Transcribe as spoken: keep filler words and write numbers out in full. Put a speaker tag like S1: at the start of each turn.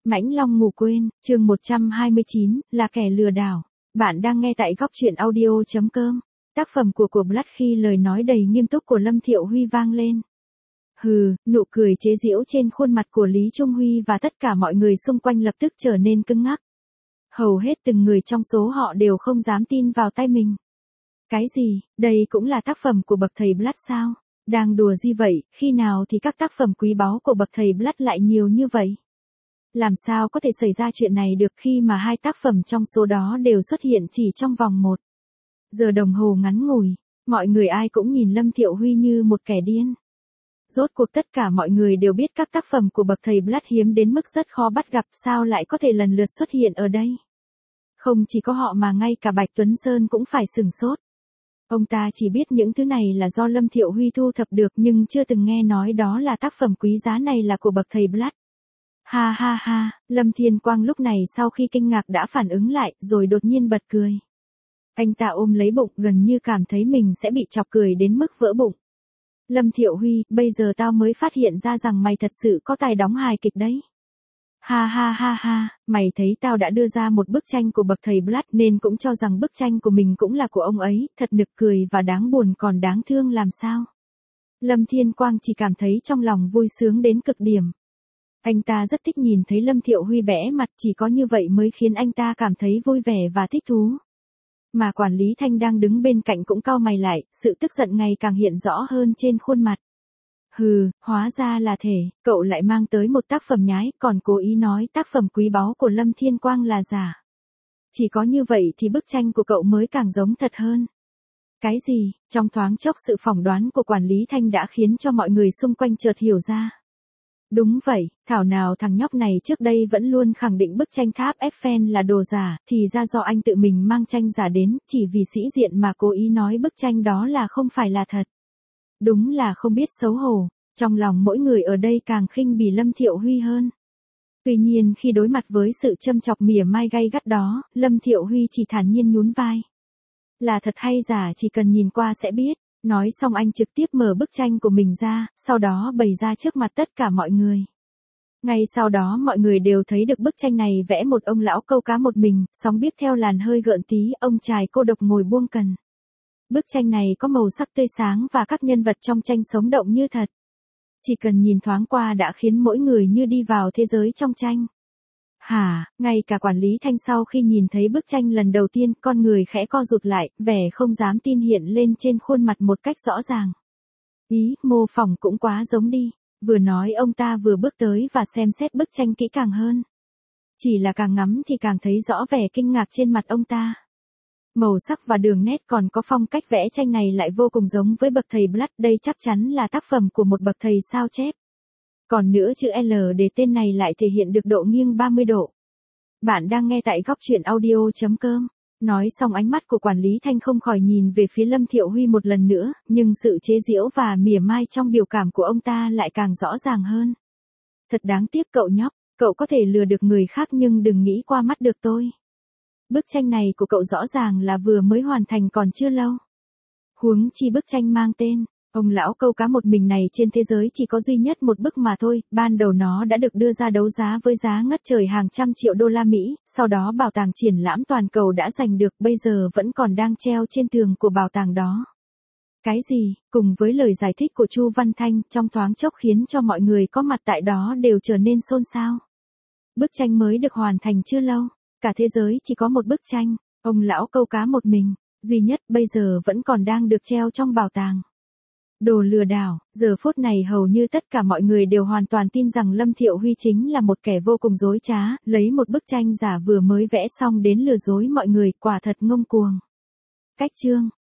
S1: Mãnh Long ngủ quên, chương một trăm hai mươi chín, là kẻ lừa đảo. Bạn đang nghe tại góc truyện audio chấm com. Tác phẩm của của Blood khi lời nói đầy nghiêm túc của Lâm Thiệu Huy vang lên. Hừ, nụ cười chế giễu trên khuôn mặt của Lý Trung Huy và tất cả mọi người xung quanh lập tức trở nên cứng ngắc. Hầu hết từng người trong số họ đều không dám tin vào tay mình. Cái gì, đây cũng là tác phẩm của bậc thầy Blood sao? Đang đùa gì vậy, khi nào thì các tác phẩm quý báu của bậc thầy Blood lại nhiều như vậy? Làm sao có thể xảy ra chuyện này được khi mà hai tác phẩm trong số đó đều xuất hiện chỉ trong vòng một giờ đồng hồ ngắn ngủi, mọi người ai cũng nhìn Lâm Thiệu Huy như một kẻ điên. Rốt cuộc tất cả mọi người đều biết các tác phẩm của bậc thầy Blood hiếm đến mức rất khó bắt gặp, sao lại có thể lần lượt xuất hiện ở đây. Không chỉ có họ mà ngay cả Bạch Tuấn Sơn cũng phải sửng sốt. Ông ta chỉ biết những thứ này là do Lâm Thiệu Huy thu thập được nhưng chưa từng nghe nói đó là tác phẩm quý giá này là của bậc thầy Blood. Ha ha ha, Lâm Thiên Quang lúc này sau khi kinh ngạc đã phản ứng lại rồi đột nhiên bật cười. Anh ta ôm lấy bụng gần như cảm thấy mình sẽ bị chọc cười đến mức vỡ bụng. Lâm Thiệu Huy, bây giờ tao mới phát hiện ra rằng mày thật sự có tài đóng hài kịch đấy. Ha ha ha ha, mày thấy tao đã đưa ra một bức tranh của bậc thầy Blood nên cũng cho rằng bức tranh của mình cũng là của ông ấy, thật nực cười và đáng buồn còn đáng thương làm sao. Lâm Thiên Quang chỉ cảm thấy trong lòng vui sướng đến cực điểm. Anh ta rất thích nhìn thấy Lâm Thiệu Huy bẽ mặt, chỉ có như vậy mới khiến anh ta cảm thấy vui vẻ và thích thú. Mà quản lý Thanh đang đứng bên cạnh cũng cau mày lại, sự tức giận ngày càng hiện rõ hơn trên khuôn mặt. Hừ, hóa ra là thể, cậu lại mang tới một tác phẩm nhái, còn cố ý nói tác phẩm quý báu của Lâm Thiên Quang là giả. Chỉ có như vậy thì bức tranh của cậu mới càng giống thật hơn. Cái gì, trong thoáng chốc sự phỏng đoán của quản lý Thanh đã khiến cho mọi người xung quanh chợt hiểu ra. Đúng vậy, thảo nào thằng nhóc này trước đây vẫn luôn khẳng định bức tranh tháp Eiffel là đồ giả, thì ra do anh tự mình mang tranh giả đến, chỉ vì sĩ diện mà cố ý nói bức tranh đó là không phải là thật. Đúng là không biết xấu hổ, trong lòng mỗi người ở đây càng khinh bỉ Lâm Thiệu Huy hơn. Tuy nhiên khi đối mặt với sự châm chọc mỉa mai gay gắt đó, Lâm Thiệu Huy chỉ thản nhiên nhún vai. Là thật hay giả chỉ cần nhìn qua sẽ biết. Nói xong anh trực tiếp mở bức tranh của mình ra, sau đó bày ra trước mặt tất cả mọi người. Ngay sau đó mọi người đều thấy được bức tranh này vẽ một ông lão câu cá một mình, sóng biếc theo làn hơi gợn tí, ông chài cô độc ngồi buông cần. Bức tranh này có màu sắc tươi sáng và các nhân vật trong tranh sống động như thật. Chỉ cần nhìn thoáng qua đã khiến mỗi người như đi vào thế giới trong tranh. Hả, ngay cả quản lý Thanh sau khi nhìn thấy bức tranh lần đầu tiên, con người khẽ co rụt lại, vẻ không dám tin hiện lên trên khuôn mặt một cách rõ ràng. Ý, mô phỏng cũng quá giống đi. Vừa nói ông ta vừa bước tới và xem xét bức tranh kỹ càng hơn. Chỉ là càng ngắm thì càng thấy rõ vẻ kinh ngạc trên mặt ông ta. Màu sắc và đường nét còn có phong cách vẽ tranh này lại vô cùng giống với bậc thầy Blood, đây chắc chắn là tác phẩm của một bậc thầy sao chép. Còn nữa chữ L để tên này lại thể hiện được độ nghiêng ba mươi độ. Bạn đang nghe tại góc truyện audio chấm com. Nói xong ánh mắt của quản lý Thanh không khỏi nhìn về phía Lâm Thiệu Huy một lần nữa, nhưng sự chế giễu và mỉa mai trong biểu cảm của ông ta lại càng rõ ràng hơn. Thật đáng tiếc cậu nhóc, cậu có thể lừa được người khác nhưng đừng nghĩ qua mắt được tôi. Bức tranh này của cậu rõ ràng là vừa mới hoàn thành còn chưa lâu. Huống chi bức tranh mang tên ông lão câu cá một mình này trên thế giới chỉ có duy nhất một bức mà thôi, ban đầu nó đã được đưa ra đấu giá với giá ngất trời hàng trăm triệu đô la Mỹ, sau đó bảo tàng triển lãm toàn cầu đã giành được, bây giờ vẫn còn đang treo trên tường của bảo tàng đó. Cái gì, cùng với lời giải thích của Chu Văn Thanh trong thoáng chốc khiến cho mọi người có mặt tại đó đều trở nên xôn xao. Bức tranh mới được hoàn thành chưa lâu, cả thế giới chỉ có một bức tranh, ông lão câu cá một mình, duy nhất bây giờ vẫn còn đang được treo trong bảo tàng. Đồ lừa đảo, giờ phút này hầu như tất cả mọi người đều hoàn toàn tin rằng Lâm Thiệu Huy chính là một kẻ vô cùng dối trá, lấy một bức tranh giả vừa mới vẽ xong đến lừa dối mọi người, quả thật ngông cuồng. Cách chương